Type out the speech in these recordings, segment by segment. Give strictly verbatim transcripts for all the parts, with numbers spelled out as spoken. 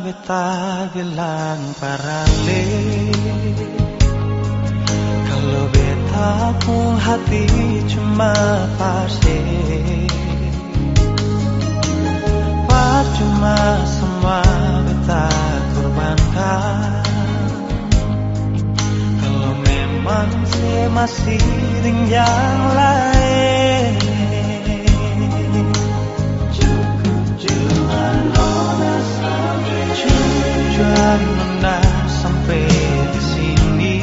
beta bilang parale, kalau beta pun hati cuma pasti percuma semua beta korbankan. Kalau memang saya masih dengan yang lain, cukup jua nona sampai cukup jua nona sampai di sini.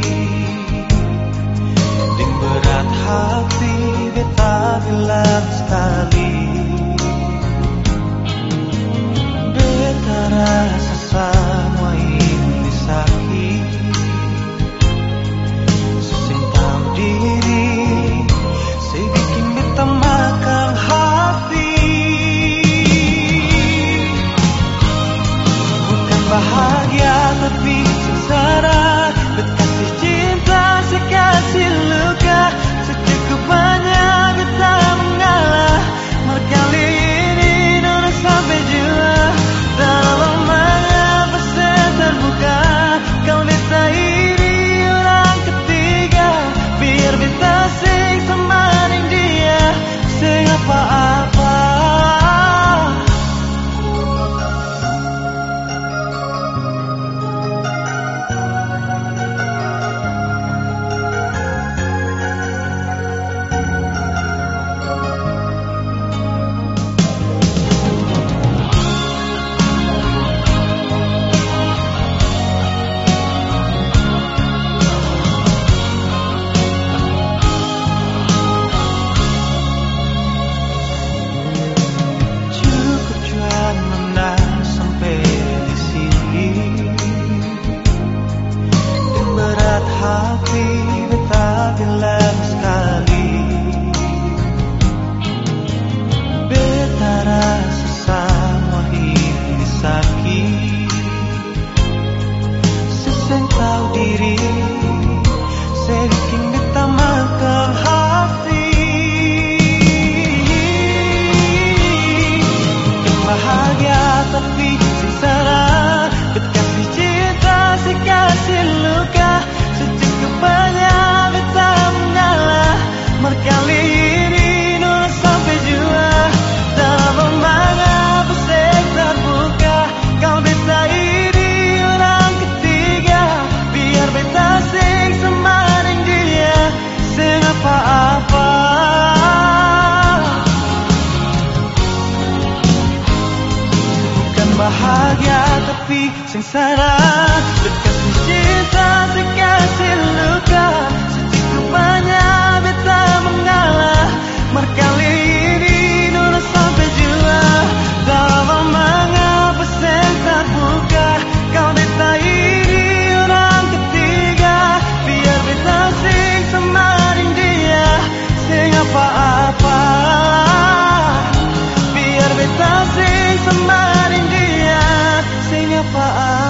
Ding berat hati beta bilang sekali, beta rasa semua ini sakit. Sesintau diri, saya bikin beta makan hati. Bukan bahagia tapi sengsara, beta kasih cinta, saya kasih luka. Secukupnya beta mengalah, berkali ini nona sampai jua. Dalam mengapa saya terbuka, kalau beta ini orang ketiga. Biar beta sing sama dengan dia, sing apa-apa. Hati beta bilang sekali, beta rasa semua ini sakit. Sesengkau diri, saya bikin beta makan hati. Bukan bahagia tapi sengsara, beta kasih cinta, saya kasih luka. Secukupnya beta mengalah, berkali ini nona sampai jua. Dalam mengapa saya terbuka, kalau beta ini orang ketiga. Biar beta sing sama dengan dia, sing apa-apa. Bukan bahagia tapi sengsara, berkasih cinta, saya kasih luka. Secukupnya beta mengalah, berkali ini nona sampai jua. Dalam mengapa saya terbuka, kalau beta ini orang ketiga. Biar beta sing sama dengan dia, sing apa-apa. Biar beta sing sama dengan dia, sing apa-apa.